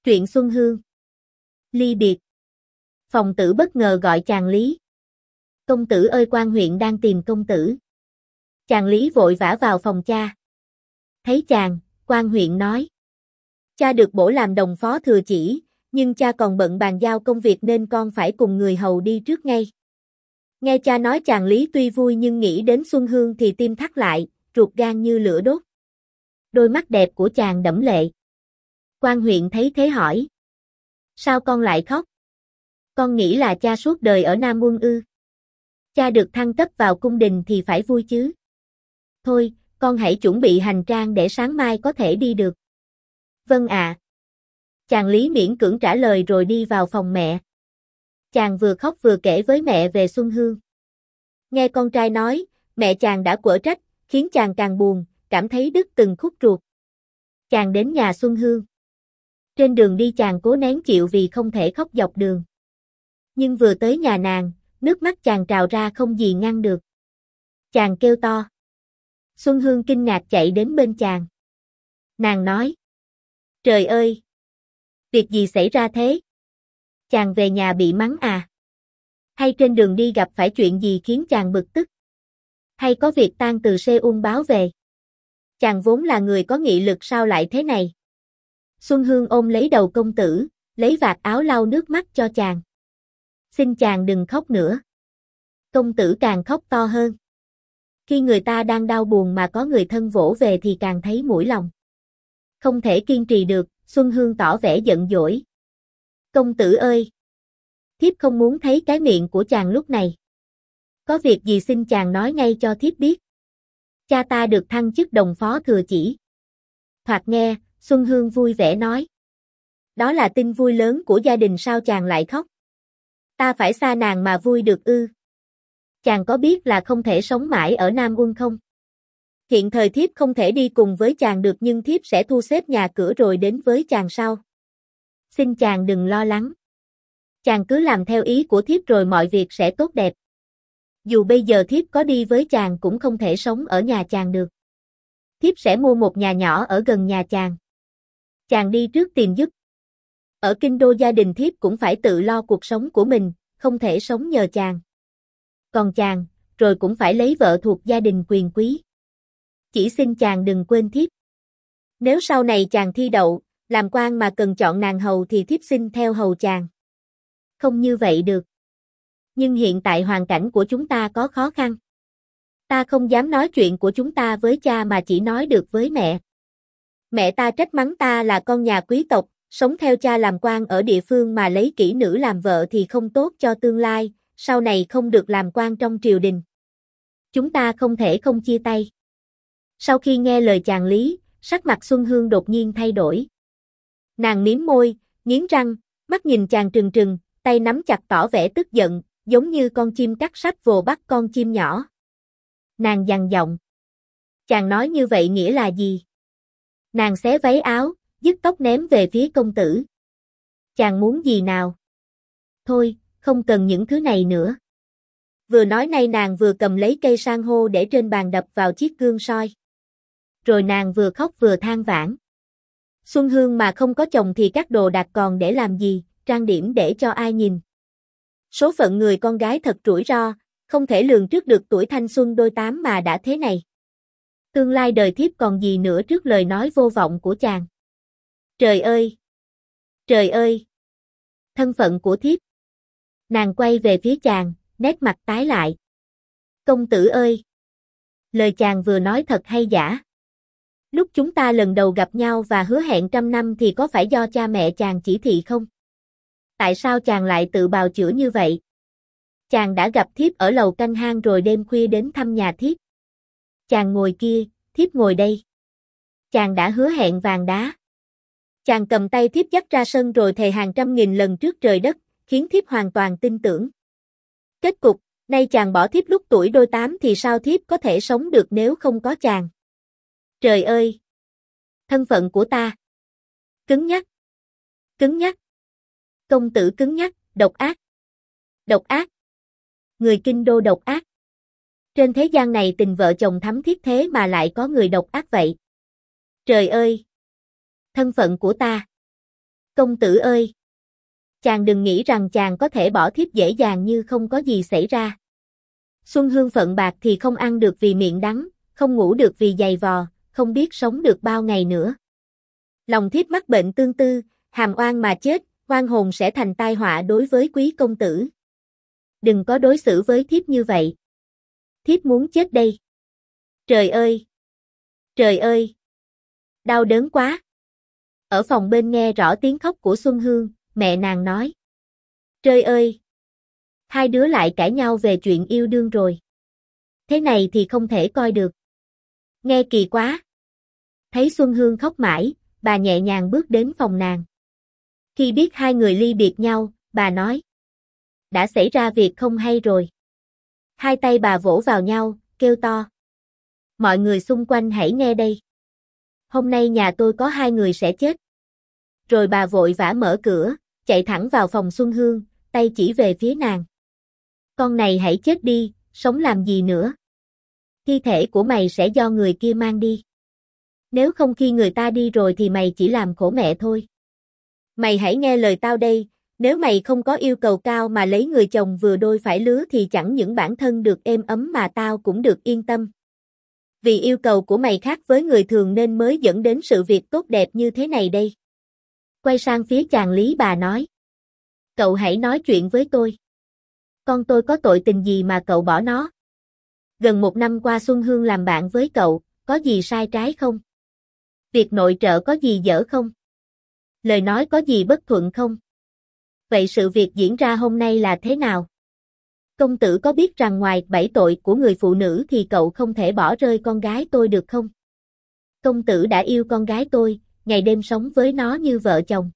Truyện Xuân Hương. Ly biệt. Phòng tử bất ngờ gọi chàng Lý. Công tử ơi, quan huyện đang tìm công tử. Chàng Lý vội vã vào phòng cha. Thấy chàng, quan huyện nói. Cha được bổ làm đồng phó thừa chỉ, nhưng cha còn bận bàn giao công việc nên con phải cùng người hầu đi trước ngay. Nghe cha nói, chàng Lý tuy vui nhưng nghĩ đến Xuân Hương thì tim thắt lại, ruột gan như lửa đốt. Đôi mắt đẹp của chàng đẫm lệ. Quan huyện thấy thế hỏi. Sao con lại khóc? Con nghĩ là cha suốt đời ở Nam Quân ư? Cha được thăng cấp vào cung đình thì phải vui chứ. Thôi, con hãy chuẩn bị hành trang để sáng mai có thể đi được. Vâng ạ. Chàng Lý miễn cưỡng trả lời rồi đi vào phòng mẹ. Chàng vừa khóc vừa kể với mẹ về Xuân Hương. Nghe con trai nói, mẹ chàng đã quở trách, khiến chàng càng buồn, cảm thấy đứt từng khúc ruột. Chàng đến nhà Xuân Hương. Trên đường đi chàng cố nén chịu vì không thể khóc dọc đường. Nhưng vừa tới nhà nàng, nước mắt chàng trào ra không gì ngăn được. Chàng kêu to. Xuân Hương kinh ngạc chạy đến bên chàng. Nàng nói. Trời ơi! Việc gì xảy ra thế? Chàng về nhà bị mắng à? Hay trên đường đi gặp phải chuyện gì khiến chàng bực tức? Hay có việc tang từ Seoul báo về? Chàng vốn là người có nghị lực sao lại thế này? Xuân Hương ôm lấy đầu công tử, lấy vạt áo lau nước mắt cho chàng. Xin chàng đừng khóc nữa. Công tử càng khóc to hơn. Khi người ta đang đau buồn mà có người thân vỗ về thì càng thấy mũi lòng. Không thể kiên trì được, Xuân Hương tỏ vẻ giận dỗi. Công tử ơi! Thiếp không muốn thấy cái miệng của chàng lúc này. Có việc gì xin chàng nói ngay cho thiếp biết. Cha ta được thăng chức đồng phó thừa chỉ. Thoạt nghe, Xuân Hương vui vẻ nói. Đó là tin vui lớn của gia đình, sao chàng lại khóc? Ta phải xa nàng mà vui được ư? Chàng có biết là không thể sống mãi ở Nam Quân không? Hiện thời thiếp không thể đi cùng với chàng được, nhưng thiếp sẽ thu xếp nhà cửa rồi đến với chàng sau. Xin chàng đừng lo lắng. Chàng cứ làm theo ý của thiếp rồi mọi việc sẽ tốt đẹp. Dù bây giờ thiếp có đi với chàng cũng không thể sống ở nhà chàng được. Thiếp sẽ mua một nhà nhỏ ở gần nhà chàng. Chàng đi trước tìm giúp. Ở kinh đô gia đình thiếp cũng phải tự lo cuộc sống của mình, không thể sống nhờ chàng. Còn chàng, rồi cũng phải lấy vợ thuộc gia đình quyền quý. Chỉ xin chàng đừng quên thiếp. Nếu sau này chàng thi đậu, làm quan mà cần chọn nàng hầu thì thiếp xin theo hầu chàng. Không như vậy được. Nhưng hiện tại hoàn cảnh của chúng ta có khó khăn. Ta không dám nói chuyện của chúng ta với cha mà chỉ nói được với mẹ. Mẹ ta trách mắng ta là con nhà quý tộc, sống theo cha làm quan ở địa phương mà lấy kỹ nữ làm vợ thì không tốt cho tương lai, sau này không được làm quan trong triều đình. Chúng ta không thể không chia tay. Sau khi nghe lời chàng Lý, sắc mặt Xuân Hương đột nhiên thay đổi. Nàng mím môi, nghiến răng, mắt nhìn chàng trừng trừng, tay nắm chặt tỏ vẻ tức giận, giống như con chim cắt sắp vồ bắt con chim nhỏ. Nàng gằn giọng. Chàng nói như vậy nghĩa là gì? Nàng xé váy áo, dứt tóc ném về phía công tử. Chàng muốn gì nào? Thôi, không cần những thứ này nữa. Vừa nói nay nàng vừa cầm lấy cây san hô để trên bàn đập vào chiếc gương soi. Rồi nàng vừa khóc vừa than vãn. Xuân Hương mà không có chồng thì các đồ đạc còn để làm gì, trang điểm để cho ai nhìn. Số phận người con gái thật rủi ro, không thể lường trước được tuổi thanh xuân đôi tám mà đã thế này. Tương lai đời thiếp còn gì nữa trước lời nói vô vọng của chàng. Trời ơi! Trời ơi! Thân phận của thiếp. Nàng quay về phía chàng, nét mặt tái lại. Công tử ơi! Lời chàng vừa nói thật hay giả? Lúc chúng ta lần đầu gặp nhau và hứa hẹn 100 năm thì có phải do cha mẹ chàng chỉ thị không? Tại sao chàng lại tự bào chữa như vậy? Chàng đã gặp thiếp ở lầu canh hang rồi đêm khuya đến thăm nhà thiếp. Chàng ngồi kia, thiếp ngồi đây. Chàng đã hứa hẹn vàng đá. Chàng cầm tay thiếp dắt ra sân rồi thề hàng trăm nghìn lần trước trời đất, khiến thiếp hoàn toàn tin tưởng. Kết cục, nay chàng bỏ thiếp lúc tuổi đôi tám thì sao thiếp có thể sống được nếu không có chàng? Trời ơi! Thân phận của ta. Cứng nhắc. Cứng nhắc. Công tử cứng nhắc, độc ác. Độc ác. Người kinh đô độc ác. Trên thế gian này tình vợ chồng thắm thiết thế mà lại có người độc ác vậy. Trời ơi! Thân phận của ta. Công tử ơi! Chàng đừng nghĩ rằng chàng có thể bỏ thiếp dễ dàng như không có gì xảy ra. Xuân Hương phận bạc thì không ăn được vì miệng đắng, không ngủ được vì giày vò, không biết sống được bao ngày nữa. Lòng thiếp mắc bệnh tương tư, hàm oan mà chết, oan hồn sẽ thành tai họa đối với quý công tử. Đừng có đối xử với thiếp như vậy. Thiếp muốn chết đây. Trời ơi! Trời ơi! Đau đớn quá! Ở phòng bên nghe rõ tiếng khóc của Xuân Hương, mẹ nàng nói. Trời ơi! Hai đứa lại cãi nhau về chuyện yêu đương rồi. Thế này thì không thể coi được. Nghe kỳ quá. Thấy Xuân Hương khóc mãi, bà nhẹ nhàng bước đến phòng nàng. Khi biết hai người ly biệt nhau, bà nói. Đã xảy ra việc không hay rồi. Hai tay bà vỗ vào nhau, kêu to. Mọi người xung quanh hãy nghe đây. Hôm nay nhà tôi có hai người sẽ chết. Rồi bà vội vã mở cửa, chạy thẳng vào phòng Xuân Hương, tay chỉ về phía nàng. Con này hãy chết đi, sống làm gì nữa. Thi thể của mày sẽ do người kia mang đi. Nếu không khi người ta đi rồi thì mày chỉ làm khổ mẹ thôi. Mày hãy nghe lời tao đây, nếu mày không có yêu cầu cao mà lấy người chồng vừa đôi phải lứa thì chẳng những bản thân được êm ấm mà tao cũng được yên tâm. Vì yêu cầu của mày khác với người thường nên mới dẫn đến sự việc tốt đẹp như thế này đây. Quay sang phía chàng Lý bà nói. Cậu hãy nói chuyện với tôi. Con tôi có tội tình gì mà cậu bỏ nó? Gần 1 năm qua Xuân Hương làm bạn với cậu, có gì sai trái không? Việc nội trợ có gì dở không? Lời nói có gì bất thuận không? Vậy sự việc diễn ra hôm nay là thế nào? Công tử có biết rằng ngoài 7 tội của người phụ nữ thì cậu không thể bỏ rơi con gái tôi được không? Công tử đã yêu con gái tôi, ngày đêm sống với nó như vợ chồng.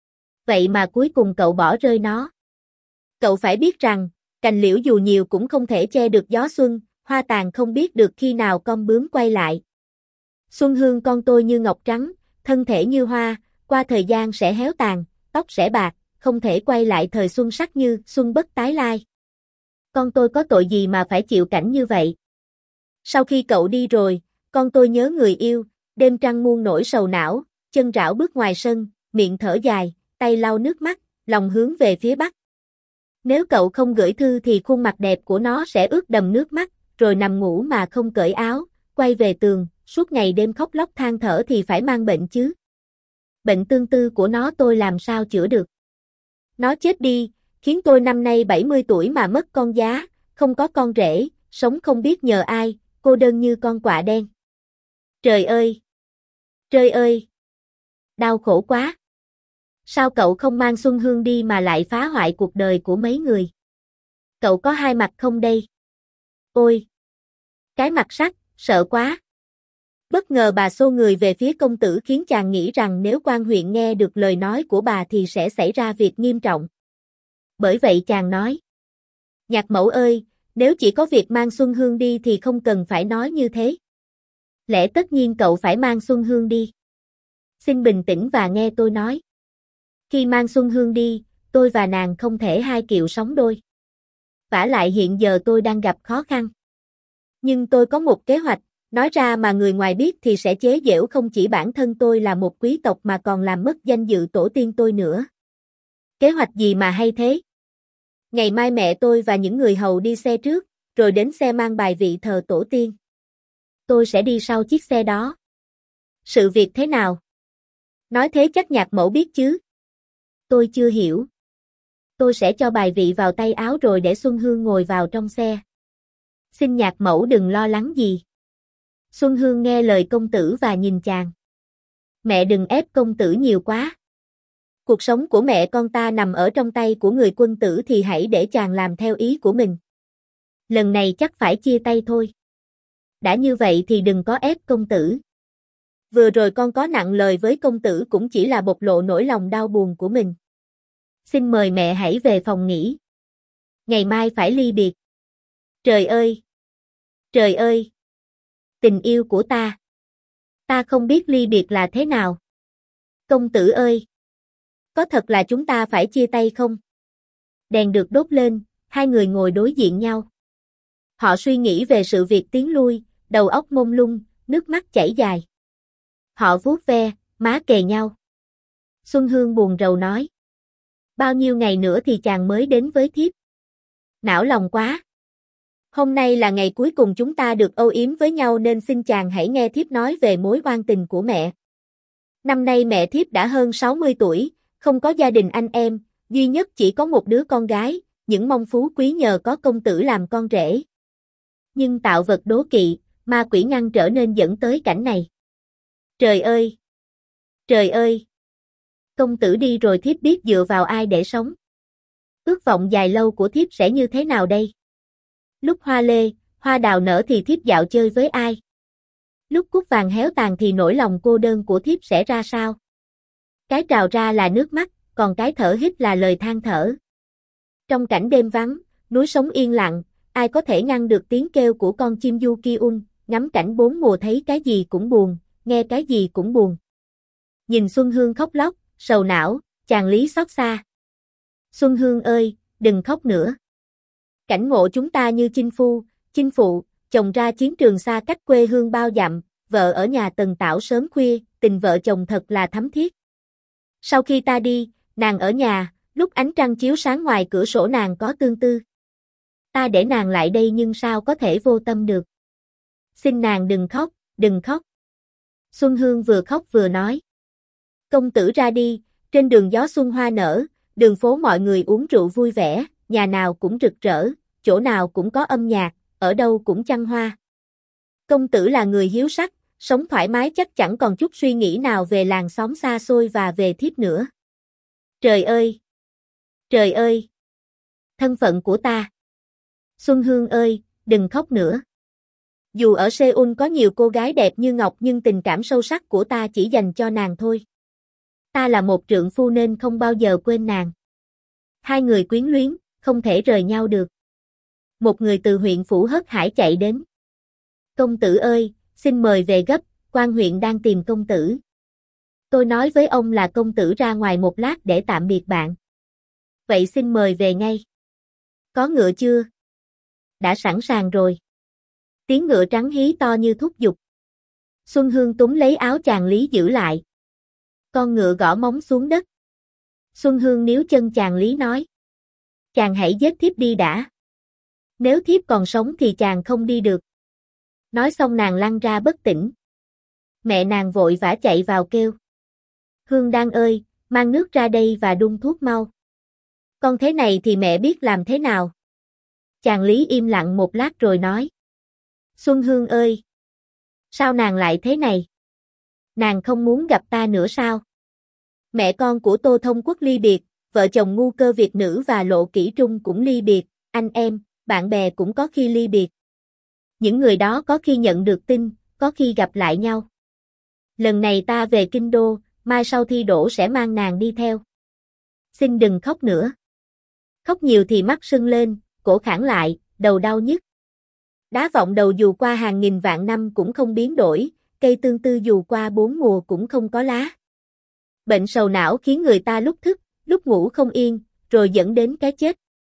Vậy mà cuối cùng cậu bỏ rơi nó. Cậu phải biết rằng, cành liễu dù nhiều cũng không thể che được gió xuân, hoa tàn không biết được khi nào con bướm quay lại. Xuân Hương con tôi như ngọc trắng, thân thể như hoa, qua thời gian sẽ héo tàn, tóc sẽ bạc, không thể quay lại thời xuân sắc như xuân bất tái lai. Con tôi có tội gì mà phải chịu cảnh như vậy? Sau khi cậu đi rồi, con tôi nhớ người yêu, đêm trăng muôn nỗi sầu não, chân rảo bước ngoài sân, miệng thở dài, tay lau nước mắt, lòng hướng về phía bắc. Nếu cậu không gửi thư thì khuôn mặt đẹp của nó sẽ ướt đầm nước mắt, rồi nằm ngủ mà không cởi áo, quay về tường, suốt ngày đêm khóc lóc than thở thì phải mang bệnh chứ. Bệnh tương tư của nó tôi làm sao chữa được. Nó chết đi, khiến tôi năm nay 70 tuổi mà mất con giá, không có con rể, sống không biết nhờ ai, cô đơn như con quạ đen. Trời ơi! Trời ơi! Đau khổ quá! Sao cậu không mang Xuân Hương đi mà lại phá hoại cuộc đời của mấy người? Cậu có hai mặt không đây? Ôi! Cái mặt sắt, sợ quá! Bất ngờ bà xô người về phía công tử khiến chàng nghĩ rằng nếu quan huyện nghe được lời nói của bà thì sẽ xảy ra việc nghiêm trọng. Bởi vậy chàng nói. Nhạc mẫu ơi, nếu chỉ có việc mang Xuân Hương đi thì không cần phải nói như thế. Lẽ tất nhiên cậu phải mang Xuân Hương đi. Xin bình tĩnh và nghe tôi nói. Khi mang Xuân Hương đi, tôi và nàng không thể hai kiệu sống đôi. Vả lại hiện giờ tôi đang gặp khó khăn. Nhưng tôi có một kế hoạch, nói ra mà người ngoài biết thì sẽ chế giễu không chỉ bản thân tôi là một quý tộc mà còn làm mất danh dự tổ tiên tôi nữa. Kế hoạch gì mà hay thế? Ngày mai mẹ tôi và những người hầu đi xe trước, rồi đến xe mang bài vị thờ tổ tiên. Tôi sẽ đi sau chiếc xe đó. Sự việc thế nào? Nói thế chắc nhạc mẫu biết chứ? Tôi chưa hiểu. Tôi sẽ cho bài vị vào tay áo rồi để Xuân Hương ngồi vào trong xe. Xin nhạc mẫu đừng lo lắng gì. Xuân Hương nghe lời công tử và nhìn chàng. Mẹ đừng ép công tử nhiều quá. Cuộc sống của mẹ con ta nằm ở trong tay của người quân tử thì hãy để chàng làm theo ý của mình. Lần này chắc phải chia tay thôi. Đã như vậy thì đừng có ép công tử. Vừa rồi con có nặng lời với công tử cũng chỉ là bộc lộ nỗi lòng đau buồn của mình. Xin mời mẹ hãy về phòng nghỉ. Ngày mai phải ly biệt. Trời ơi! Trời ơi! Tình yêu của ta! Ta không biết ly biệt là thế nào. Công tử ơi! Có thật là chúng ta phải chia tay không? Đèn được đốt lên, hai người ngồi đối diện nhau. Họ suy nghĩ về sự việc tiến lui, đầu óc mông lung, nước mắt chảy dài. Họ vuốt ve, má kề nhau. Xuân Hương buồn rầu nói. Bao nhiêu ngày nữa thì chàng mới đến với thiếp? Não lòng quá. Hôm nay là ngày cuối cùng chúng ta được âu yếm với nhau nên xin chàng hãy nghe thiếp nói về mối oan tình của mẹ. Năm nay mẹ thiếp đã hơn 60 tuổi, không có gia đình anh em, duy nhất chỉ có một đứa con gái, những mong phú quý nhờ có công tử làm con rể. Nhưng tạo vật đố kỵ, ma quỷ ngăn trở nên dẫn tới cảnh này. Trời ơi! Trời ơi! Công tử đi rồi thiếp biết dựa vào ai để sống. Ước vọng dài lâu của thiếp sẽ như thế nào đây? Lúc hoa lê, hoa đào nở thì thiếp dạo chơi với ai? Lúc cúc vàng héo tàn thì nỗi lòng cô đơn của thiếp sẽ ra sao? Cái trào ra là nước mắt, còn cái thở hít là lời than thở. Trong cảnh đêm vắng, núi sống yên lặng, ai có thể ngăn được tiếng kêu của con chim du Kiun, ngắm cảnh bốn mùa thấy cái gì cũng buồn, nghe cái gì cũng buồn. Nhìn Xuân Hương khóc lóc, sầu não, chàng Lý xót xa. Xuân Hương ơi, đừng khóc nữa. Cảnh ngộ chúng ta như chinh phu, chinh phụ, chồng ra chiến trường xa cách quê hương bao dặm, vợ ở nhà tần tảo sớm khuya, tình vợ chồng thật là thắm thiết. Sau khi ta đi, nàng ở nhà, lúc ánh trăng chiếu sáng ngoài cửa sổ nàng có tương tư. Ta để nàng lại đây nhưng sao có thể vô tâm được. Xin nàng đừng khóc, đừng khóc. Xuân Hương vừa khóc vừa nói. Công tử ra đi, trên đường gió xuân hoa nở, đường phố mọi người uống rượu vui vẻ, nhà nào cũng rực rỡ, chỗ nào cũng có âm nhạc, ở đâu cũng chăng hoa. Công tử là người hiếu sắc, sống thoải mái chắc chẳng còn chút suy nghĩ nào về làng xóm xa xôi và về thiếp nữa. Trời ơi! Trời ơi! Thân phận của ta! Xuân Hương ơi, đừng khóc nữa. Dù ở Seoul có nhiều cô gái đẹp như ngọc nhưng tình cảm sâu sắc của ta chỉ dành cho nàng thôi. Ta là một trượng phu nên không bao giờ quên nàng. Hai người quyến luyến, không thể rời nhau được. Một người từ huyện Phủ Hớt Hải chạy đến. Công tử ơi, xin mời về gấp, quan huyện đang tìm công tử. Tôi nói với ông là công tử ra ngoài một lát để tạm biệt bạn. Vậy xin mời về ngay. Có ngựa chưa? Đã sẵn sàng rồi. Tiếng ngựa trắng hí to như thúc giục. Xuân Hương túm lấy áo chàng Lý giữ lại. Con ngựa gõ móng xuống đất. Xuân Hương níu chân chàng Lý nói. Chàng hãy giết thiếp đi đã. Nếu thiếp còn sống thì chàng không đi được. Nói xong nàng lăn ra bất tỉnh. Mẹ nàng vội vã chạy vào kêu. Hương Đan ơi, mang nước ra đây và đun thuốc mau. Con thế này thì mẹ biết làm thế nào? Chàng Lý im lặng một lát rồi nói. Xuân Hương ơi! Sao nàng lại thế này? Nàng không muốn gặp ta nữa sao? Mẹ con của Tô Thông Quốc ly biệt, vợ chồng Ngu Cơ Việt Nữ và Lộ Kỷ Trung cũng ly biệt, anh em, bạn bè cũng có khi ly biệt. Những người đó có khi nhận được tin, có khi gặp lại nhau. Lần này ta về Kinh Đô, mai sau thi đỗ sẽ mang nàng đi theo. Xin đừng khóc nữa. Khóc nhiều thì mắt sưng lên, cổ khản lại, đầu đau nhức. Đá vọng đầu dù qua hàng nghìn vạn năm cũng không biến đổi, cây tương tư dù qua 4 mùa cũng không có lá. Bệnh sầu não khiến người ta lúc thức, lúc ngủ không yên, rồi dẫn đến cái chết.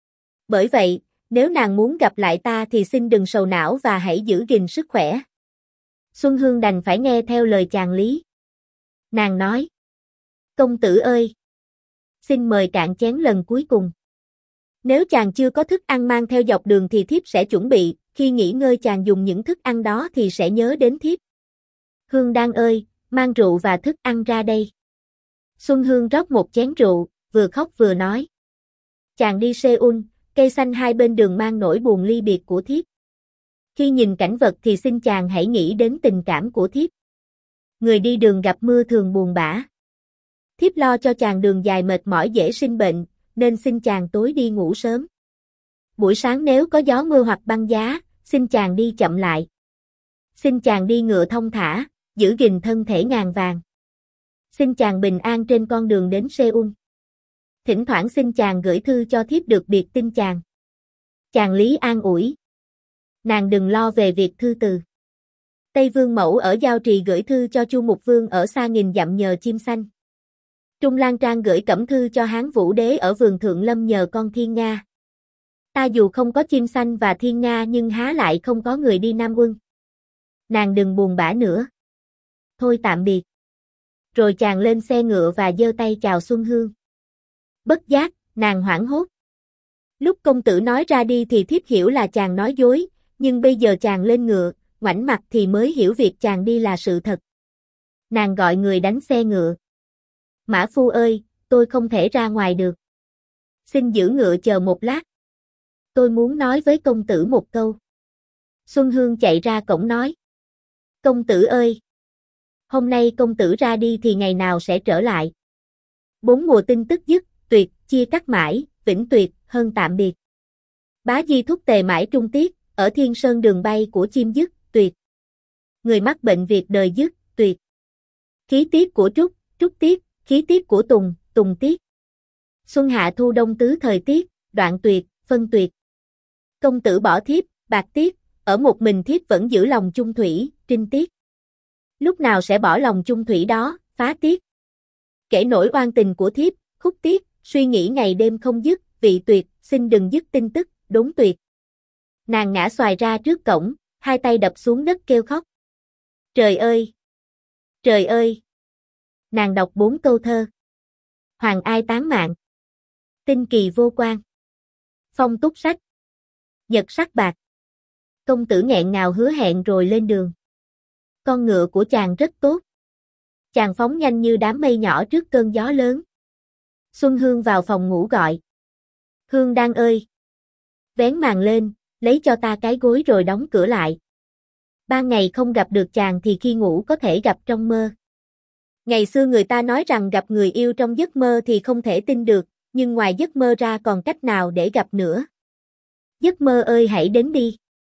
Bởi vậy, nếu nàng muốn gặp lại ta thì xin đừng sầu não và hãy giữ gìn sức khỏe. Xuân Hương đành phải nghe theo lời chàng Lý. Nàng nói. Công tử ơi! Xin mời cạn chén lần cuối cùng. Nếu chàng chưa có thức ăn mang theo dọc đường thì thiếp sẽ chuẩn bị, khi nghỉ ngơi chàng dùng những thức ăn đó thì sẽ nhớ đến thiếp. Hương Đan ơi, mang rượu và thức ăn ra đây. Xuân Hương rót một chén rượu, vừa khóc vừa nói. Chàng đi Seoul, cây xanh hai bên đường mang nỗi buồn ly biệt của thiếp. Khi nhìn cảnh vật thì xin chàng hãy nghĩ đến tình cảm của thiếp. Người đi đường gặp mưa thường buồn bã. Thiếp lo cho chàng đường dài mệt mỏi dễ sinh bệnh, nên xin chàng tối đi ngủ sớm. Buổi sáng nếu có gió mưa hoặc băng giá, xin chàng đi chậm lại. Xin chàng đi ngựa thông thả, giữ gìn thân thể ngàn vàng. Xin chàng bình an trên con đường đến Seoul. Thỉnh thoảng xin chàng gửi thư cho thiếp được biệt tin chàng. Chàng Lý an ủi. Nàng đừng lo về việc thư từ. Tây Vương Mẫu ở Giao Trì gửi thư cho Chu Mục Vương ở xa nghìn dặm nhờ chim xanh. Trung Lan Trang gửi cẩm thư cho Hán Vũ Đế ở vườn Thượng Lâm nhờ con Thiên Nga. Ta dù không có chim xanh và Thiên Nga nhưng há lại không có người đi Nam Quân. Nàng đừng buồn bã nữa. Thôi tạm biệt. rồi chàng lên xe ngựa và giơ tay chào Xuân Hương. Bất giác, nàng hoảng hốt. Lúc công tử nói ra đi thì thiếp hiểu là chàng nói dối, nhưng bây giờ chàng lên ngựa, ngoảnh mặt thì mới hiểu việc chàng đi là sự thật. Nàng gọi người đánh xe ngựa. Mã phu ơi, tôi không thể ra ngoài được. Xin giữ ngựa chờ một lát. Tôi muốn nói với công tử một câu. Xuân Hương chạy ra cổng nói. Công tử ơi! Hôm nay công tử ra đi thì ngày nào sẽ trở lại? 4 mùa tin tức dứt, tuyệt, chia cắt mãi, vĩnh tuyệt, hơn tạm biệt. Bá Di thúc tề mãi trung tiết, ở thiên sơn đường bay của chim dứt, tuyệt. Người mắc bệnh việc đời dứt, tuyệt. Khí tiết của Trúc, Trúc tiết, khí tiết của Tùng, Tùng tiết. Xuân hạ thu đông tứ thời tiết, đoạn tuyệt, phân tuyệt. Công tử bỏ thiếp, bạc tiết, ở một mình thiếp vẫn giữ lòng chung thủy, trinh tiết. Lúc nào sẽ bỏ lòng chung thủy đó, phá tiết. Kể nỗi oan tình của thiếp, khúc tiết, suy nghĩ ngày đêm không dứt, vị tuyệt, xin đừng dứt tin tức, đốn tuyệt. Nàng ngã xoài ra trước cổng, hai tay đập xuống đất kêu khóc. Trời ơi! Trời ơi! Nàng đọc 4 câu thơ. Hoàng ai tán mạng. Tinh kỳ vô quan. Phong túc sách. Nhật sắc bạc. Công tử nghẹn ngào hứa hẹn rồi lên đường. Con ngựa của chàng rất tốt. Chàng phóng nhanh như đám mây nhỏ trước cơn gió lớn. Xuân Hương vào phòng ngủ gọi. Hương Đan ơi! Vén màn lên, lấy cho ta cái gối rồi đóng cửa lại. Ban ngày không gặp được chàng thì khi ngủ có thể gặp trong mơ. Ngày xưa người ta nói rằng gặp người yêu trong giấc mơ thì không thể tin được, nhưng ngoài giấc mơ ra còn cách nào để gặp nữa. Giấc mơ ơi hãy đến đi.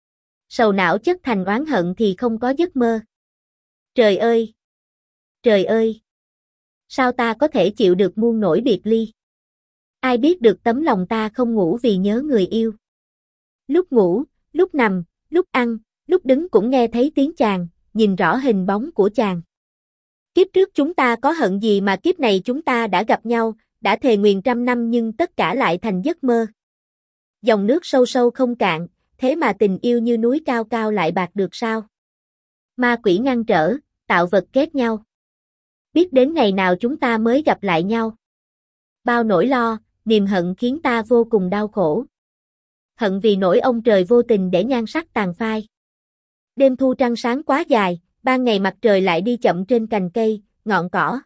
Sầu não chất thành oán hận thì không có giấc mơ. Trời ơi! Trời ơi! Sao ta có thể chịu được muôn nỗi biệt ly? Ai biết được tấm lòng ta không ngủ vì nhớ người yêu. Lúc ngủ, lúc nằm, lúc ăn, lúc đứng cũng nghe thấy tiếng chàng, nhìn rõ hình bóng của chàng. Kiếp trước chúng ta có hận gì mà kiếp này chúng ta đã gặp nhau, đã thề nguyền 100 năm nhưng tất cả lại thành giấc mơ. Dòng nước sâu sâu không cạn, thế mà tình yêu như núi cao cao lại bạc được sao? Ma quỷ ngăn trở, tạo vật kết nhau. Biết đến ngày nào chúng ta mới gặp lại nhau. Bao nỗi lo, niềm hận khiến ta vô cùng đau khổ. Hận vì nỗi ông trời vô tình để nhan sắc tàn phai. Đêm thu trăng sáng quá dài, ban ngày mặt trời lại đi chậm trên cành cây, ngọn cỏ.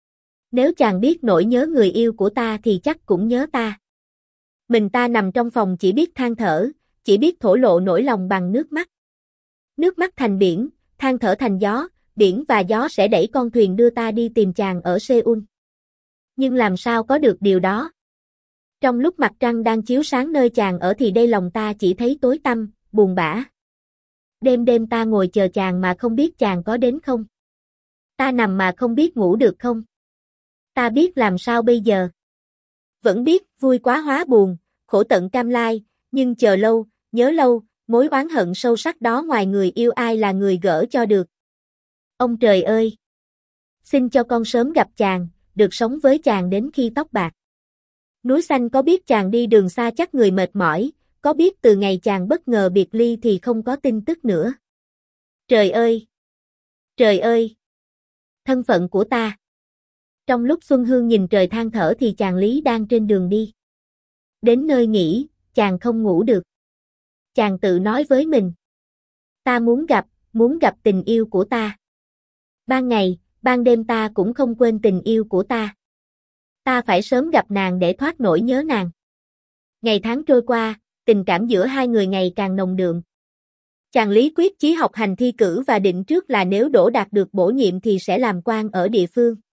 Nếu chàng biết nỗi nhớ người yêu của ta thì chắc cũng nhớ ta. Mình ta nằm trong phòng chỉ biết than thở, chỉ biết thổ lộ nỗi lòng bằng nước mắt. Nước mắt thành biển, than thở thành gió, biển và gió sẽ đẩy con thuyền đưa ta đi tìm chàng ở Seoul. Nhưng làm sao có được điều đó? Trong lúc mặt trăng đang chiếu sáng nơi chàng ở thì đây lòng ta chỉ thấy tối tăm, buồn bã. Đêm đêm ta ngồi chờ chàng mà không biết chàng có đến không. Ta nằm mà không biết ngủ được không. Ta biết làm sao bây giờ. Vẫn biết vui quá hóa buồn, khổ tận cam lai, nhưng chờ lâu, nhớ lâu, mối oán hận sâu sắc đó ngoài người yêu ai là người gỡ cho được. Ông trời ơi! Xin cho con sớm gặp chàng, được sống với chàng đến khi tóc bạc. Núi xanh có biết chàng đi đường xa chắc người mệt mỏi, có biết từ ngày chàng bất ngờ biệt ly thì không có tin tức nữa. Trời ơi! Trời ơi! Thân phận của ta. Trong lúc Xuân Hương nhìn trời than thở thì chàng Lý đang trên đường đi. Đến nơi nghỉ, chàng không ngủ được. Chàng tự nói với mình. Ta muốn gặp tình yêu của ta. Ban ngày, ban đêm ta cũng không quên tình yêu của ta. Ta phải sớm gặp nàng để thoát nỗi nhớ nàng. Ngày tháng trôi qua, tình cảm giữa hai người ngày càng nồng đượm. Chàng Lý quyết chí học hành thi cử và định trước là nếu đỗ đạt được bổ nhiệm thì sẽ làm quan ở địa phương.